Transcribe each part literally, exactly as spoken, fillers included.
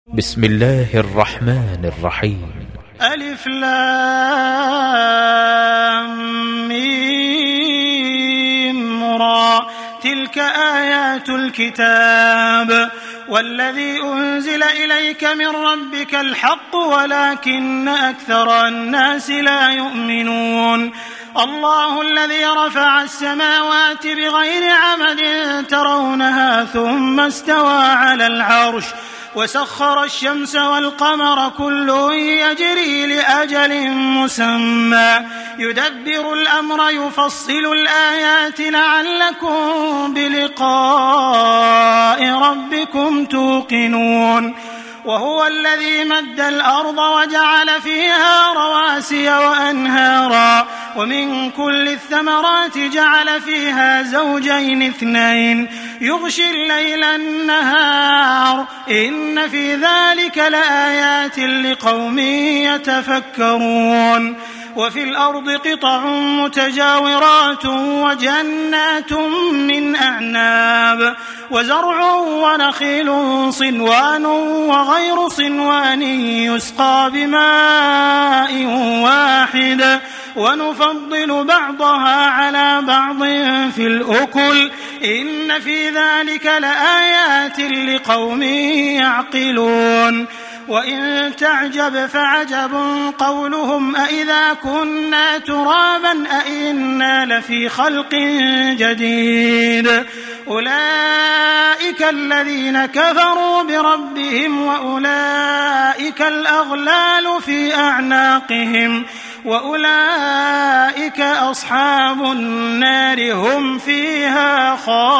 بسم الله الرحمن الرحيم. ألف لام ميم را تلك آيات الكتاب والذي أنزل إليك من ربك الحق ولكن أكثر الناس لا يؤمنون. الله الذي رفع السماوات بغير عمد ترونها ثم استوى على العرش وسخر الشمس والقمر كل يجري لأجل مسمى يدبر الأمر يفصل الآيات لعلكم بلقاء ربكم توقنون. وهو الذي مد الأرض وجعل فيها رواسي وأنهارا ومن كل الثمرات جعل فيها زوجين اثنين يغشي الليل النهار إن في ذلك لآيات لقوم يتفكرون. وفي الأرض قطع متجاورات وجنات من أعناب وزرع ونخيل صنوان وغير صنوان يسقى بماء واحد ونفضل بعضها على بعض في الأكل إن في ذلك لآيات لقوم يعقلون. وإن تعجب فعجب قولهم أإذا كنا ترابا أإنا لفي خلق جديد أولئك الذين كفروا بربهم وأولئك الأغلال في أعناقهم وأولئك أصحاب النار هم فيها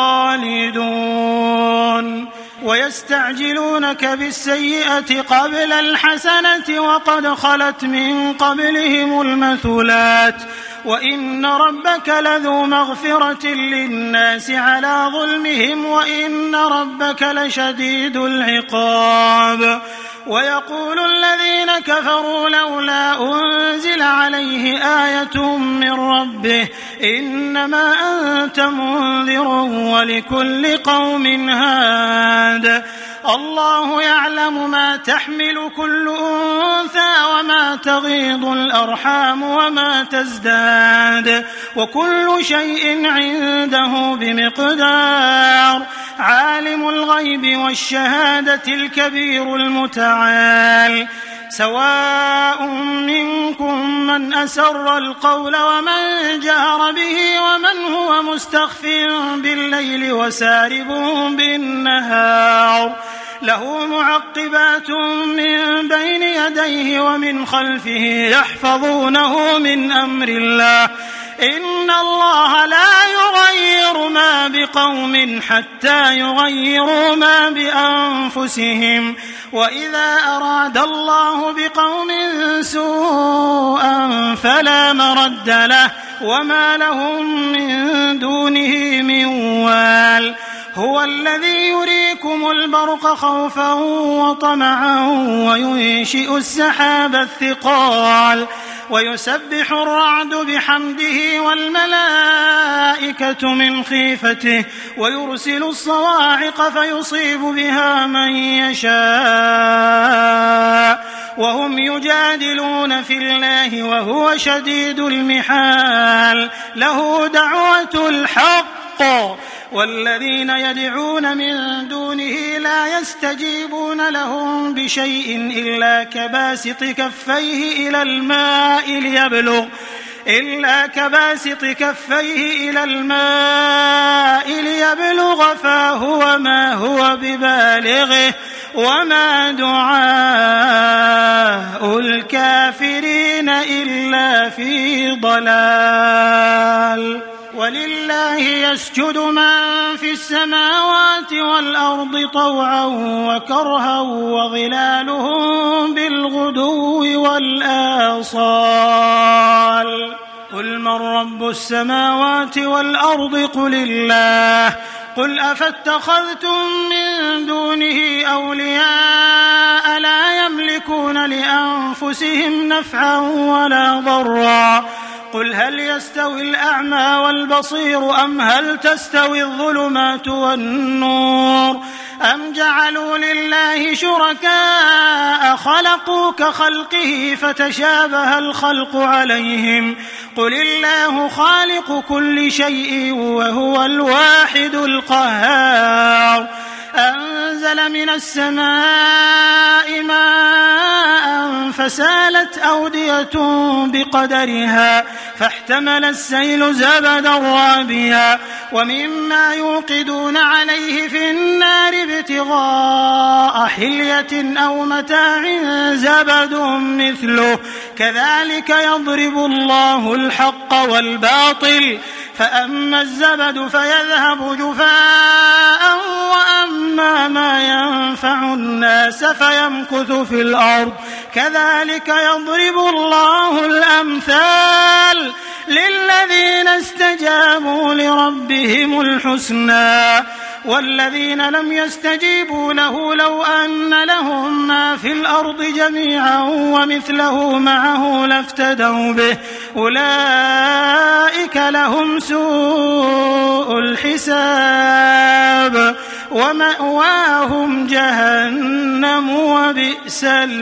خالدون. ويستعجلونك بالسيئة قبل الحسنة وقد خلت من قبلهم المثلات وإن ربك لذو مغفرة للناس على ظلمهم وإن ربك لشديد العقاب. ويقول الذين كفروا لولا أنزل عليه آية من ربه إنما أنت منذر ولكل قوم هاد. الله يعلم ما تحمل كل أنثى وما تغيض الأرحام وما تزداد وكل شيء عنده بمقدار. عالم الغيب والشهادة الكبير المتعال سواء منكم من أسر القول ومن جهر به ومن هو مستخف بالليل وسارب بالنهار له معقبات من بين يديه ومن خلفه يحفظونه من أمر الله إن الله لا يغير ما بقوم حتى يغيروا ما بأنفسهم وإذا أراد الله بقوم سوءا فلا مرد له وما لهم من دونه من وال. هو الذي يريكم البرق خوفا وطمعا وينشئ السحاب الثقال ويسبح الرعد بحمده والملائكة من خيفته ويرسل الصواعق فيصيب بها من يشاء وهم يجادلون في الله وهو شديد المحال. له دعوة الحق والذين يدعون من دونه لا يستجيبون لهم بشيء إلا كباسط كفيه إلى الماء ليبلغ إلا كباسط كفيه إلى الماء ليبلغ فهو ما هو ببالغه وما دعاء الكافرين إلا في ضلال. ولله يسجد من في السماوات والأرض طوعا وكرها وظلالهم بالغدو والآصال. قل من رب السماوات والأرض قل الله قل أفاتخذتم من دونه أولياء لا يملكون لأنفسهم نفعا ولا ضرا قل هل يستوي الأعمى والبصير أم هل تستوي الظلمات والنور أم جعلوا لله شركاء خلقوا كخلقه فتشابه الخلق عليهم قل الله خالق كل شيء وهو الواحد القهار أنزل من السماء ماء فسالت أودية بقدرها فاحتمل السيل زبدا رابيا ومما يوقدون عليه في النار ابتغاء حلية أو متاع زبد مثله كذلك يضرب الله الحق والباطل فأما الزبد فيذهب جفاء وأما ما ينفع الناس فيمكث في الأرض كذلك يضرب الله الأمثال للذين استجابوا لربهم الحسنى والذين لم يستجيبوا له لو أن لهم ما في الأرض جميعا ومثله معه لافتدوا به أولئك لهم سوء الحساب ومأواهم جهنم وبئس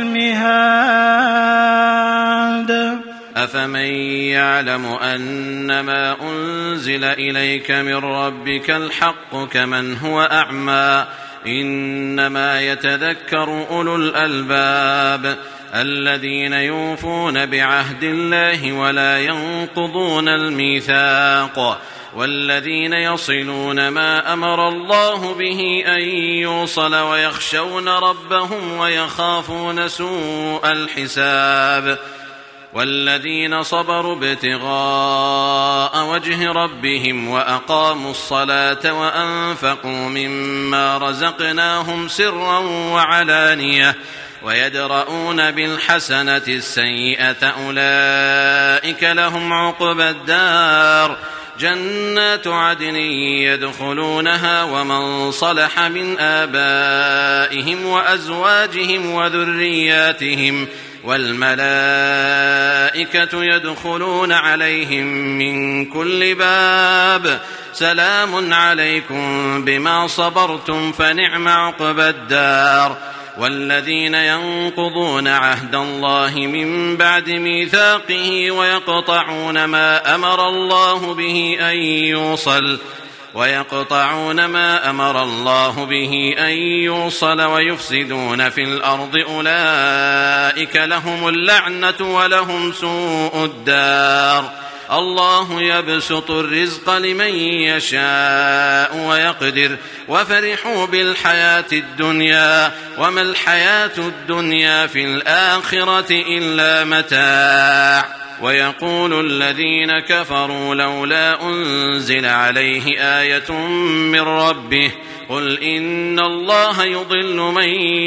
المهاد أفمن يعلم أنما أنزل إليك من ربك الحق كمن هو أعمى إنما يتذكر أولو الألباب الذين يوفون بعهد الله ولا ينقضون الميثاق والذين يصلون ما أمر الله به أن يوصل ويخشون ربهم ويخافون سوء الحساب والذين صبروا ابتغاء وجه ربهم وأقاموا الصلاة وأنفقوا مما رزقناهم سرا وعلانية ويدرؤون بالحسنة السيئة أولئك لهم عقبى الدار جنات عدن يدخلونها ومن صلح من آبائهم وأزواجهم وذرياتهم والملائكة يدخلون عليهم من كل باب سلام عليكم بما صبرتم فنعم عقبى الدار والذين ينقضون عهد الله من بعد ميثاقه ويقطعون ما أمر الله به أن يوصل ويقطعون ما أمر الله به أن يوصل ويفسدون في الأرض أولئك لهم اللعنة ولهم سوء الدار الله يبسط الرزق لمن يشاء ويقدر وفرحوا بالحياة الدنيا وما الحياة الدنيا في الآخرة إلا متاع ويقول الذين كفروا لولا أنزل عليه آية من ربه قل إن الله يضل من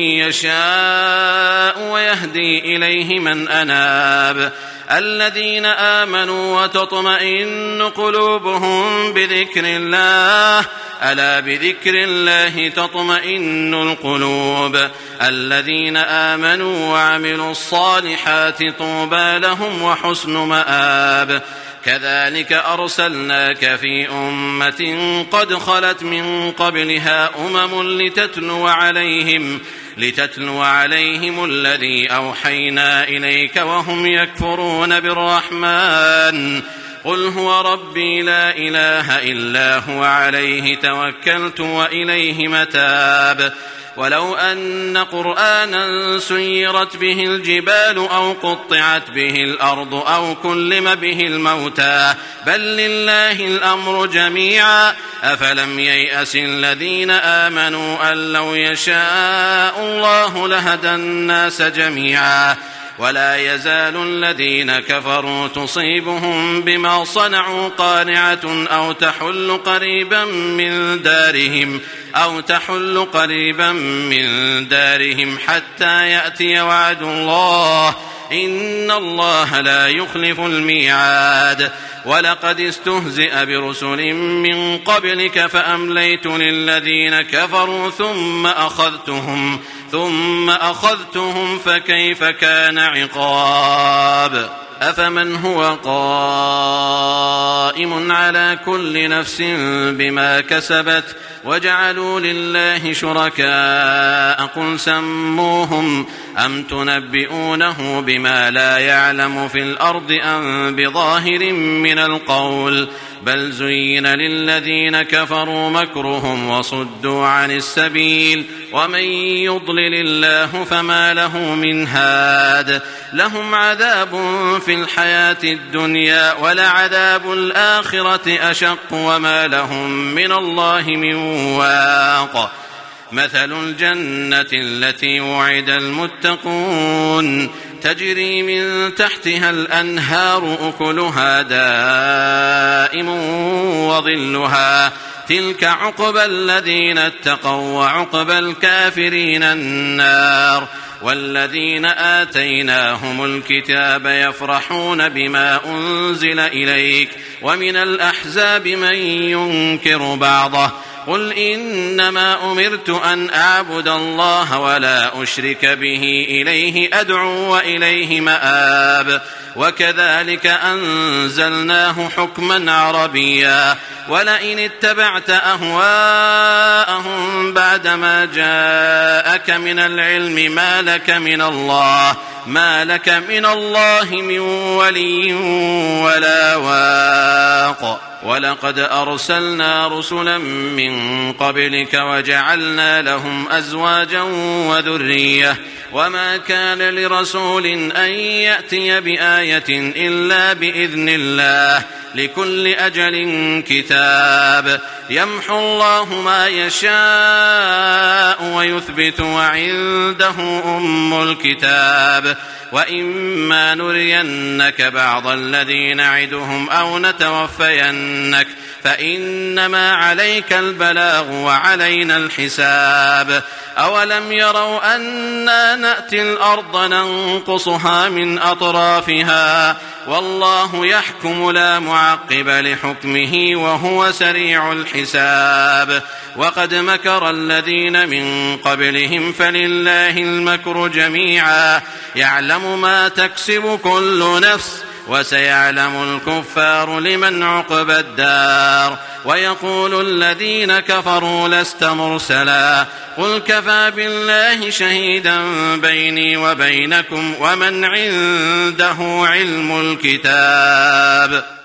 يشاء ويهدي إليه من أناب الذين آمنوا وتطمئن قلوبهم بذكر الله ألا بذكر الله تطمئن القلوب الذين آمنوا وعملوا الصالحات طوبى لهم وحسن مآب كذلك أرسلناك في أمة قد خلت من قبلها أمم لتتلو عليهم لتتلو عليهم الذي أوحينا إليك وهم يكفرون بالرحمن قل هو ربي لا إله إلا هو عليه توكلت وإليه متاب ولو أن قرآنا سيرت به الجبال أو قطعت به الأرض أو كلم به الموتى بل لله الأمر جميعا أفلم ييأس الذين آمنوا أن لو يشاء الله لهدى الناس جميعا ولا يزال الذين كفروا تصيبهم بما صنعوا قارعة أو تحل قريبا من دارهم أو تحل قريبا من دارهم حتى يأتي وعد الله إن الله لا يخلف الميعاد ولقد استهزئ برسل من قبلك فأمليت للذين كفروا ثم أخذتهم ثم أخذتهم فكيف كان عقاب أفمن هو قائم على كل نفس بما كسبت وجعلوا لله شركاء قل سموهم أم تنبئونه بما لا يعلم في الأرض أم بظاهر من القول بل زين للذين كفروا مكرهم وصدوا عن السبيل ومن يضلل الله فما له من هاد لهم عذاب في الحياة الدنيا ولعذاب الآخرة أشق وما لهم من الله من واق مثل الجنة التي وعد المتقون تجري من تحتها الأنهار أكلها دائم وظلها تلك عقبى الذين اتقوا وعقبى الكافرين النار والذين آتيناهم الكتاب يفرحون بما أنزل إليك ومن الأحزاب من ينكر بعضه قل إنما أمرت أن أعبد الله ولا أشرك به إليه أدعو وإليه مآب وكذلك أنزلناه حكما عربيا ولئن اتبعت أهواءهم بعدما جاءك من العلم ما لك من الله ما لك من الله من ولي ولا واق ولقد أرسلنا رسلا من قبلك وجعلنا لهم أزواجا وذرية وما كان لرسول أن يأتي بآية إلا بإذن الله لكل أجل كتاب يمحو الله ما يشاء ويثبت وعنده أم الكتاب وإما نرينك بعض الذي نعدهم أو نتوفينك فإنما عليك البلاغ وعلينا الحساب أولم يروا أنا نأتي الأرض ننقصها من أطرافها والله يحكم لا معقب لحكمه وهو سريع الحساب وقد مكر الذين من قبلهم فلله المكر جميعا يعلم ما تكسب كل نفس وسيعلم الكفار لمن عقبى الدار ويقول الذين كفروا لست مرسلا قل كفى بالله شهيدا بيني وبينكم ومن عنده علم الكتاب